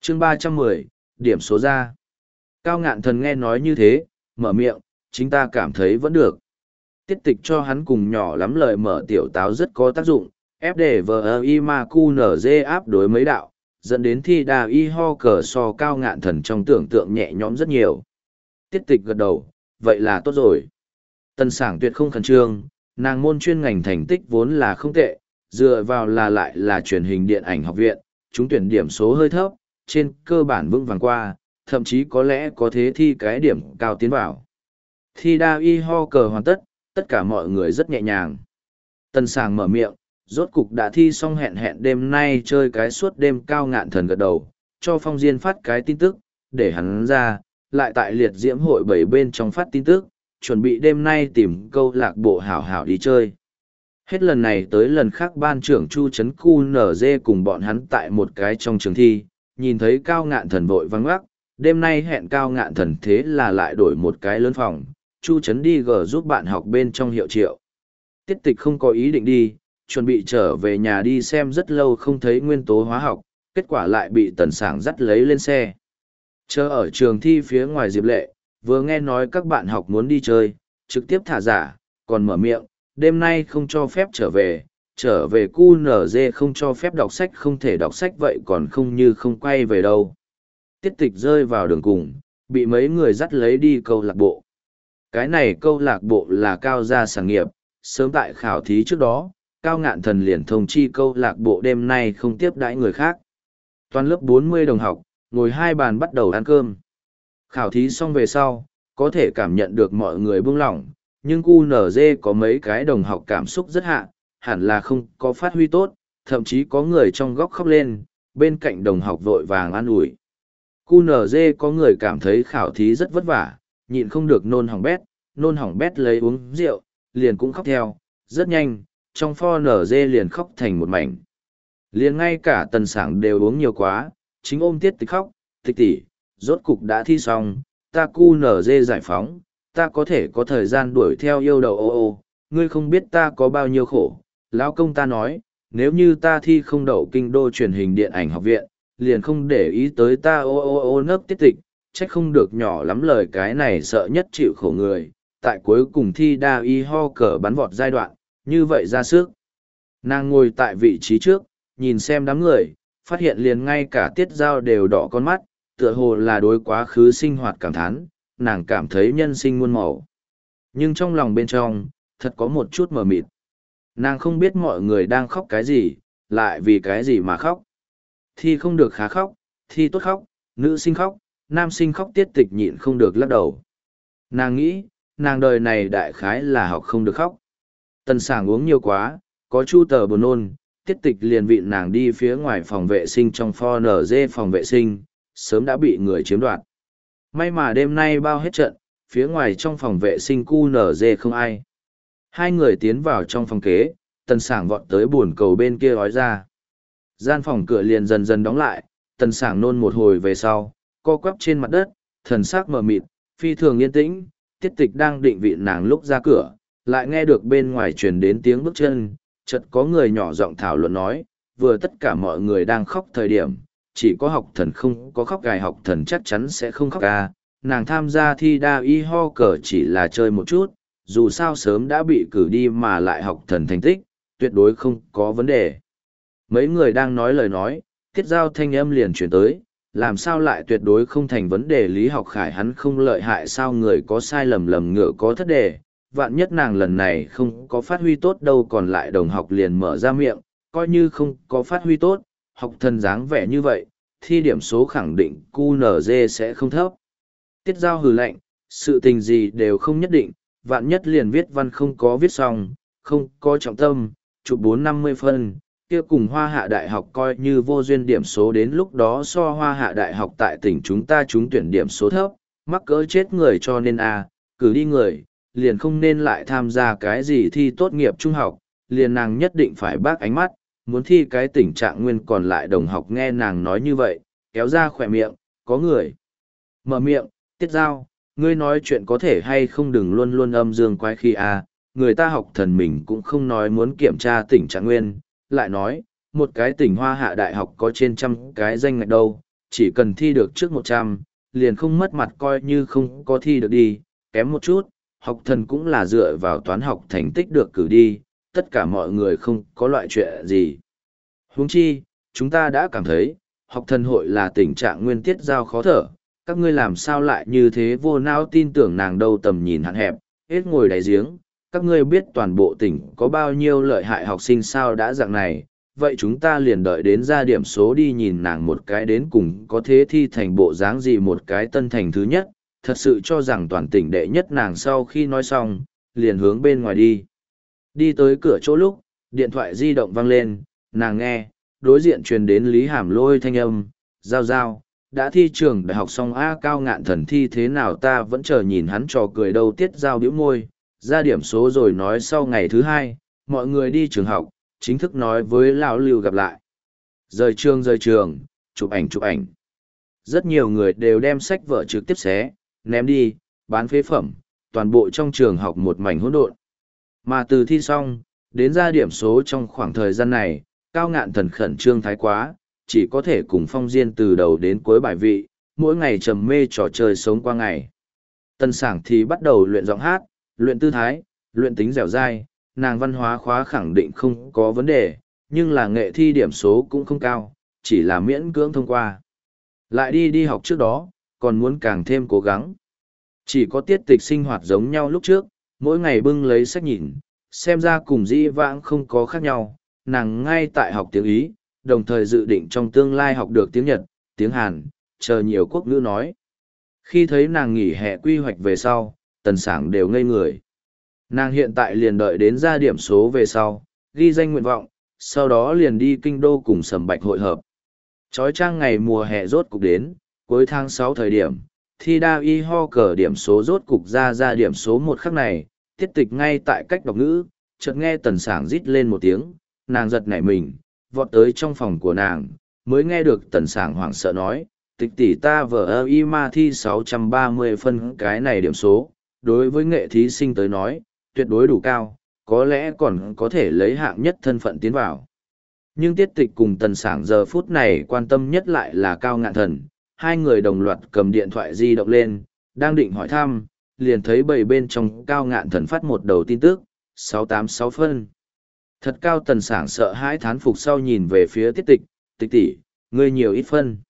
chương 310, điểm số ra. Cao Ngạn Thần nghe nói như thế, mở miệng, chính ta cảm thấy vẫn được. Tiết tịch cho hắn cùng nhỏ lắm lời mở tiểu táo rất có tác dụng, ép để vờ y ma cu nở dê áp đối mấy đạo, dẫn đến thi đà y ho cờ so Cao Ngạn Thần trong tưởng tượng nhẹ nhõm rất nhiều. Tiết tịch gật đầu, vậy là tốt rồi. Tần Sảng tuyệt không khẩn trương, nàng môn chuyên ngành thành tích vốn là không tệ, dựa vào là lại là truyền hình điện ảnh học viện, chúng tuyển điểm số hơi thấp, trên cơ bản vững vàng qua, thậm chí có lẽ có thế thi cái điểm cao tiến vào. Thi đa y ho cờ hoàn tất, tất cả mọi người rất nhẹ nhàng. Tần Sảng mở miệng, rốt cục đã thi xong hẹn đêm nay chơi cái suốt đêm. Cao Ngạn Thần gật đầu, cho Phong Diên phát cái tin tức, để hắn ra, lại tại liệt diễm hội 7 bên trong phát tin tức, chuẩn bị đêm nay tìm câu lạc bộ hảo hảo đi chơi. Hết lần này tới lần khác ban trưởng Chu Trấn Cu NG cùng bọn hắn tại một cái trong trường thi, nhìn thấy Cao Ngạn Thần vội vắng ngoắc, đêm nay hẹn Cao Ngạn Thần thế là lại đổi một cái lớn phòng, Chu Trấn đi gờ giúp bạn học bên trong hiệu triệu. Tiết tịch không có ý định đi, chuẩn bị trở về nhà đi xem rất lâu không thấy nguyên tố hóa học, kết quả lại bị Tần Sảng dắt lấy lên xe. Chờ ở trường thi phía ngoài Diệp Lệ, vừa nghe nói các bạn học muốn đi chơi, trực tiếp thả giả, còn mở miệng, đêm nay không cho phép trở về QNZ không cho phép đọc sách, không thể đọc sách vậy còn không như không quay về đâu. Tiết tịch rơi vào đường cùng, bị mấy người dắt lấy đi câu lạc bộ. Cái này câu lạc bộ là Cao gia sản nghiệp, sớm tại khảo thí trước đó, Cao Ngạn Thần liền thông chi câu lạc bộ đêm nay không tiếp đãi người khác. Toàn lớp 40 đồng học, ngồi hai bàn bắt đầu ăn cơm. Khảo thí xong về sau, có thể cảm nhận được mọi người buông lỏng, nhưng QNZ có mấy cái đồng học cảm xúc rất hạ, hẳn là không có phát huy tốt, thậm chí có người trong góc khóc lên, bên cạnh đồng học vội vàng an ủi. QNZ có người cảm thấy khảo thí rất vất vả, nhịn không được nôn hỏng bét lấy uống rượu, liền cũng khóc theo, rất nhanh, trong pho NG liền khóc thành một mảnh. Liền ngay cả Tần Sảng đều uống nhiều quá, chính ôm Tiết tịch khóc, tịch tỷ, rốt cục đã thi xong, ta QNZ giải phóng, ta có thể có thời gian đuổi theo yêu đầu ô, ngươi không biết ta có bao nhiêu khổ. Lão công ta nói, nếu như ta thi không đậu kinh đô truyền hình điện ảnh học viện, liền không để ý tới ta ô nấc Tiết tịch, trách không được nhỏ lắm lời cái này sợ nhất chịu khổ người, tại cuối cùng thi đa y ho cờ bắn vọt giai đoạn, như vậy ra sức. Nàng ngồi tại vị trí trước, nhìn xem đám người, phát hiện liền ngay cả Tiết Giao đều đỏ con mắt, tựa hồ là đối quá khứ sinh hoạt cảm thán, nàng cảm thấy nhân sinh muôn màu. Nhưng trong lòng bên trong, thật có một chút mờ mịt. Nàng không biết mọi người đang khóc cái gì, lại vì cái gì mà khóc. Thi không được khá khóc, thi tốt khóc, nữ sinh khóc, nam sinh khóc. Tiết tịch nhịn không được lắc đầu. Nàng nghĩ, nàng đời này đại khái là học không được khóc. Tần Sảng uống nhiều quá, có chu tờ buồn nôn, Tiết tịch liền vịn nàng đi phía ngoài phòng vệ sinh trong pho NG phòng vệ sinh, sớm đã bị người chiếm đoạt. May mà đêm nay bao hết trận, phía ngoài trong phòng vệ sinh QNZ không ai. Hai người tiến vào trong phòng kế, Tần Sảng vọt tới buồn cầu bên kia gói ra. Gian phòng cửa liền dần dần đóng lại, Tần Sảng nôn một hồi về sau, co quắp trên mặt đất, thần sắc mờ mịt, phi thường yên tĩnh. Tiết tịch đang định vị nàng lúc ra cửa, lại nghe được bên ngoài truyền đến tiếng bước chân, chợt có người nhỏ giọng thảo luận nói, vừa tất cả mọi người đang khóc thời điểm, chỉ có học thần không có khóc, gài học thần chắc chắn sẽ không khóc ca. Nàng tham gia thi đa y ho cờ chỉ là chơi một chút, dù sao sớm đã bị cử đi mà lại học thần thành tích, tuyệt đối không có vấn đề. Mấy người đang nói lời nói, Tiết Giao thanh âm liền chuyển tới, làm sao lại tuyệt đối không thành vấn đề. Lý Học Khải hắn không lợi hại sao, người có sai lầm ngựa có thất đề, vạn nhất nàng lần này không có phát huy tốt đâu. Còn lại đồng học liền mở ra miệng, coi như không có phát huy tốt, học thần dáng vẻ như vậy, thi điểm số khẳng định QNZ sẽ không thấp. Tiết Giao hừ lạnh, sự tình gì đều không nhất định, vạn nhất liền viết văn không có viết xong, không có trọng tâm, chụp 450 phân, kia cùng Hoa Hạ Đại học coi như vô duyên. Điểm số đến lúc đó so Hoa Hạ Đại học tại tỉnh chúng ta trúng tuyển điểm số thấp, mắc cỡ chết người. Cho nên cử đi người, liền không nên lại tham gia cái gì thi tốt nghiệp trung học, liền nàng nhất định phải bác ánh mắt, muốn thi cái tình trạng nguyên. Còn lại đồng học nghe nàng nói như vậy, kéo ra khỏe miệng, có người mở miệng, Tiết Giao, ngươi nói chuyện có thể hay không đừng luôn luôn âm dương quái khi người ta học thần mình cũng không nói muốn kiểm tra tình trạng nguyên, lại nói, một cái tỉnh Hoa Hạ Đại học có trên trăm cái danh ngạch đâu, chỉ cần thi được trước 100, liền không mất mặt coi như không có thi được đi, kém một chút, học thần cũng là dựa vào toán học thành tích được cử đi, tất cả mọi người không có loại chuyện gì. Huống chi, chúng ta đã cảm thấy, học thần hội là tình trạng nguyên tiết giao khó thở, các ngươi làm sao lại như thế vô não tin tưởng nàng đâu, tầm nhìn hạn hẹp, hết ngồi đáy giếng, các ngươi biết toàn bộ tỉnh có bao nhiêu lợi hại học sinh sao đã dạng này, vậy chúng ta liền đợi đến ra điểm số đi nhìn nàng một cái đến cùng có thế thi thành bộ dáng gì một cái tân thành thứ nhất, thật sự cho rằng toàn tỉnh đệ nhất nàng. Sau khi nói xong, liền hướng bên ngoài đi. Đi tới cửa chỗ lúc, điện thoại di động vang lên, nàng nghe, đối diện truyền đến Lý Hàm Lôi thanh âm, giao giao, đã thi trường đại học xong a. Cao Ngạn Thần thi thế nào ta vẫn chờ nhìn hắn trò cười đâu. Tiết giao bĩu môi, ra điểm số rồi nói sau ngày thứ hai, mọi người đi trường học, chính thức nói với lão Lưu gặp lại. Rời trường, chụp ảnh. Rất nhiều người đều đem sách vở trực tiếp xé, ném đi, bán phế phẩm, toàn bộ trong trường học một mảnh hỗn độn. Mà từ thi xong, đến ra điểm số trong khoảng thời gian này, Cao Ngạn Thần khẩn trương thái quá, chỉ có thể cùng Phong Diên từ đầu đến cuối bài vị, mỗi ngày trầm mê trò chơi sống qua ngày. Tân Sảng thì bắt đầu luyện giọng hát, luyện tư thái, luyện tính dẻo dai, nàng văn hóa khóa khẳng định không có vấn đề, nhưng là nghệ thi điểm số cũng không cao, chỉ là miễn cưỡng thông qua. Lại đi học trước đó, còn muốn càng thêm cố gắng. Chỉ có tiết tịch sinh hoạt giống nhau lúc trước, mỗi ngày bưng lấy sách nhìn, xem ra cùng dĩ vãng không có khác nhau, nàng ngay tại học tiếng Ý, đồng thời dự định trong tương lai học được tiếng Nhật, tiếng Hàn, chờ nhiều quốc ngữ nói. Khi thấy nàng nghỉ hè quy hoạch về sau, Tần Sảng đều ngây người. Nàng hiện tại liền đợi đến ra điểm số về sau, ghi danh nguyện vọng, sau đó liền đi kinh đô cùng Sầm Bạch hội hợp. Chói chang ngày mùa hè rốt cục đến, cuối tháng 6 thời điểm, thi đa y ho cờ điểm số rốt cục ra điểm số một khắc này, tiết tịch ngay tại cách đọc ngữ, chợt nghe Tần Sảng rít lên một tiếng, nàng giật nảy mình, vọt tới trong phòng của nàng, mới nghe được Tần Sảng hoảng sợ nói, tịch tỷ ta vờ y ma thi 630 phân, cái này điểm số, đối với nghệ thí sinh tới nói, tuyệt đối đủ cao, có lẽ còn có thể lấy hạng nhất thân phận tiến vào. Nhưng tiết tịch cùng Tần Sảng giờ phút này quan tâm nhất lại là Cao Ngạn Thần, hai người đồng loạt cầm điện thoại di động lên, đang định hỏi thăm, liền thấy bầy bên trong Cao Ngạn Thần phát một đầu tin tức, 686 phân. Thật cao. Tần Sảng sợ hãi thán phục sau nhìn về phía tiết tịch, tịch tỷ, ngươi nhiều ít phân.